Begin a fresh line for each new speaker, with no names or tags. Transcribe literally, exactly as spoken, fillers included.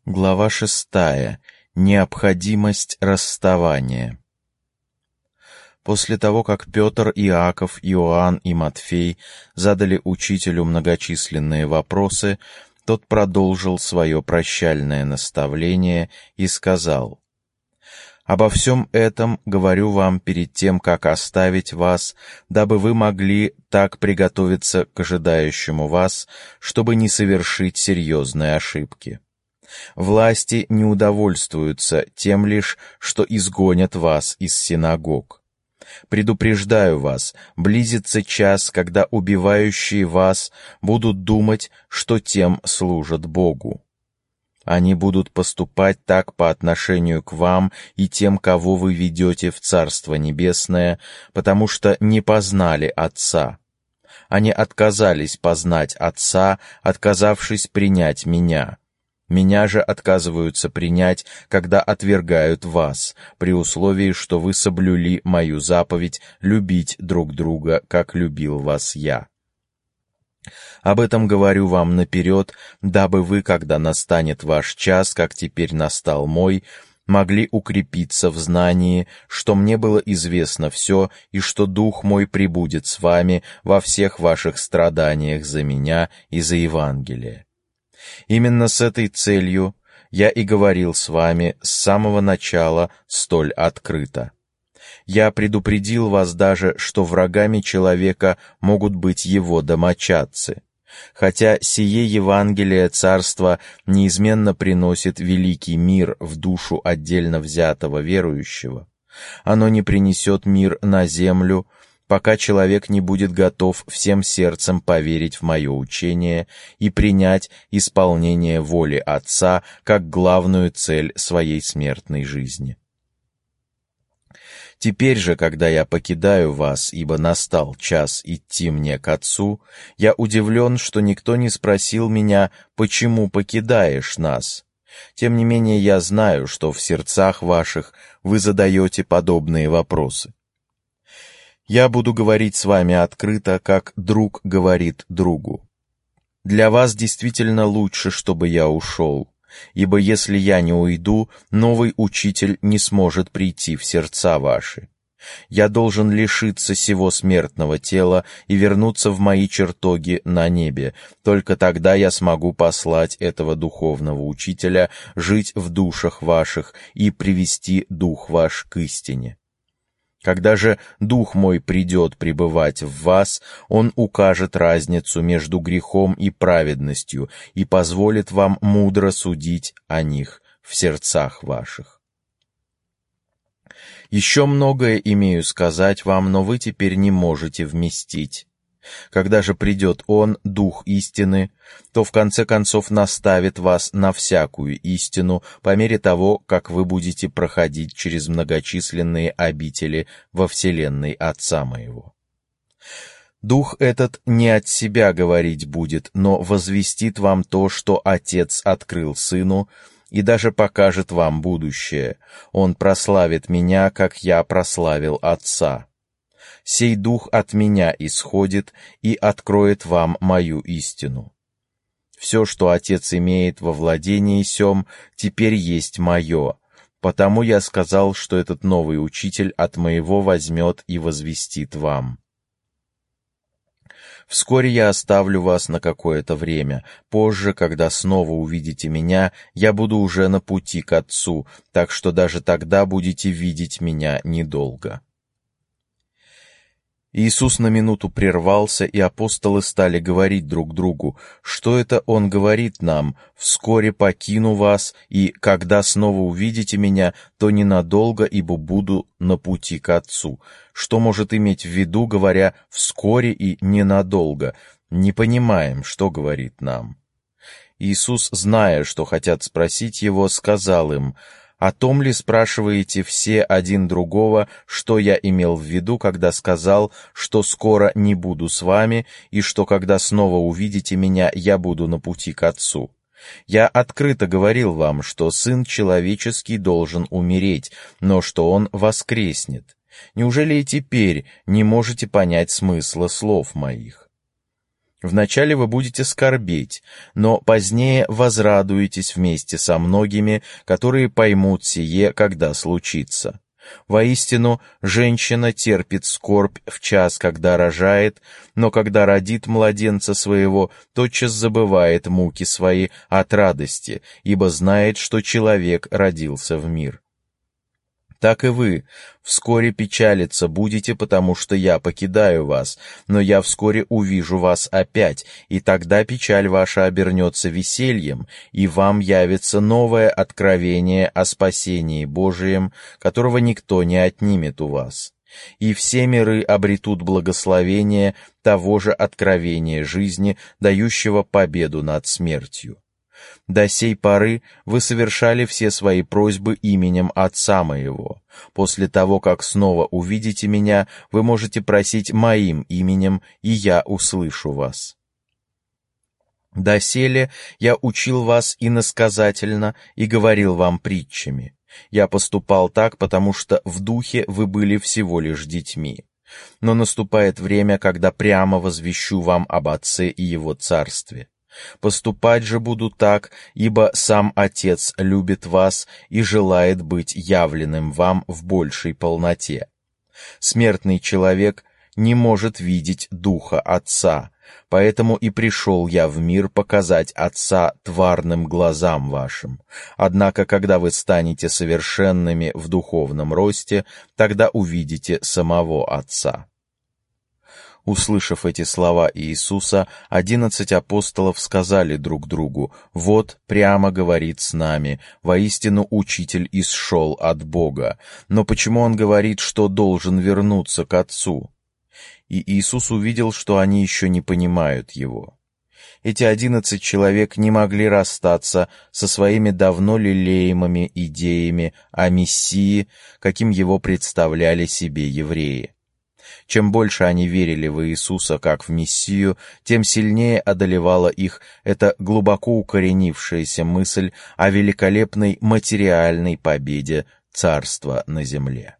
Глава шестая. Необходимость расставания. После того, как Петр, Иаков, Иоанн и Матфей задали учителю многочисленные вопросы, тот продолжил свое прощальное наставление и сказал: «Обо всем этом говорю вам перед тем, как оставить вас, дабы вы могли так приготовиться к ожидающему вас, чтобы не совершить серьезные ошибки. Власти не удовольствуются тем лишь, что изгонят вас из синагог. Предупреждаю вас, близится час, когда убивающие вас будут думать, что тем служат Богу. Они будут поступать так по отношению к вам и тем, кого вы ведете в Царство Небесное, потому что не познали Отца. Они отказались познать Отца, отказавшись принять Меня. Меня же отказываются принять, когда отвергают вас, при условии, что вы соблюли мою заповедь любить друг друга, как любил вас я. Об этом говорю вам наперед, дабы вы, когда настанет ваш час, как теперь настал мой, могли укрепиться в знании, что мне было известно все, и что Дух мой пребудет с вами во всех ваших страданиях за меня и за Евангелие. Именно с этой целью я и говорил с вами с самого начала столь открыто. Я предупредил вас даже, что врагами человека могут быть его домочадцы. Хотя сие Евангелие Царства неизменно приносит великий мир в душу отдельно взятого верующего, оно не принесет мир на землю, пока человек не будет готов всем сердцем поверить в мое учение и принять исполнение воли Отца как главную цель своей смертной жизни. Теперь же, когда я покидаю вас, ибо настал час идти мне к Отцу, я удивлен, что никто не спросил меня, почему покидаешь нас. Тем не менее я знаю, что в сердцах ваших вы задаете подобные вопросы. Я буду говорить с вами открыто, как друг говорит другу. Для вас действительно лучше, чтобы я ушел, ибо если я не уйду, новый учитель не сможет прийти в сердца ваши. Я должен лишиться сего смертного тела и вернуться в мои чертоги на небе. Только тогда я смогу послать этого духовного учителя жить в душах ваших и привести дух ваш к истине. Когда же Дух мой придет пребывать в вас, Он укажет разницу между грехом и праведностью и позволит вам мудро судить о них в сердцах ваших. Еще многое имею сказать вам, но вы теперь не можете вместить. Когда же придет Он, Дух истины, то в конце концов наставит вас на всякую истину по мере того, как вы будете проходить через многочисленные обители во вселенной Отца моего. Дух этот не от себя говорить будет, но возвестит вам то, что Отец открыл Сыну, и даже покажет вам будущее. Он прославит Меня, как Я прославил Отца. Сей Дух от Меня исходит и откроет вам мою истину. Все, что Отец имеет во владении сем, теперь есть мое, потому я сказал, что этот новый учитель от моего возьмет и возвестит вам. Вскоре я оставлю вас на какое-то время. Позже, когда снова увидите Меня, я буду уже на пути к Отцу, так что даже тогда будете видеть Меня недолго». Иисус на минуту прервался, и апостолы стали говорить друг другу: «Что это Он говорит нам? Вскоре покину вас, и когда снова увидите Меня, то ненадолго, ибо буду на пути к Отцу». Что может иметь в виду, говоря «вскоре» и «ненадолго»? Не понимаем, что говорит нам. Иисус, зная, что хотят спросить Его, сказал им: «О том ли спрашиваете все один другого, что я имел в виду, когда сказал, что скоро не буду с вами, и что, когда снова увидите Меня, я буду на пути к Отцу? Я открыто говорил вам, что Сын Человеческий должен умереть, но что Он воскреснет. Неужели и теперь не можете понять смысла слов моих?» Вначале вы будете скорбеть, но позднее возрадуетесь вместе со многими, которые поймут сие, когда случится. Воистину, женщина терпит скорбь в час, когда рожает, но когда родит младенца своего, тотчас забывает муки свои от радости, ибо знает, что человек родился в мир. Так и вы вскоре печалиться будете, потому что я покидаю вас, но я вскоре увижу вас опять, и тогда печаль ваша обернется весельем, и вам явится новое откровение о спасении Божием, которого никто не отнимет у вас. И все миры обретут благословение того же откровения жизни, дающего победу над смертью. До сей поры вы совершали все свои просьбы именем Отца моего. После того, как снова увидите меня, вы можете просить моим именем, и я услышу вас. Доселе я учил вас иносказательно и говорил вам притчами. Я поступал так, потому что в духе вы были всего лишь детьми. Но наступает время, когда прямо возвещу вам об Отце и Его Царстве. Поступать же буду так, ибо сам Отец любит вас и желает быть явленным вам в большей полноте. Смертный человек не может видеть Духа Отца, поэтому и пришел я в мир показать Отца тварным глазам вашим. Однако, когда вы станете совершенными в духовном росте, тогда увидите самого Отца». Услышав эти слова Иисуса, одиннадцать апостолов сказали друг другу: «Вот прямо говорит с нами, воистину Учитель исшел от Бога. Но почему Он говорит, что должен вернуться к Отцу?» И Иисус увидел, что они еще не понимают Его. Эти одиннадцать человек не могли расстаться со своими давно лелеемыми идеями о Мессии, каким Его представляли себе евреи. Чем больше они верили в Иисуса как в Мессию, тем сильнее одолевала их эта глубоко укоренившаяся мысль о великолепной материальной победе Царства на земле.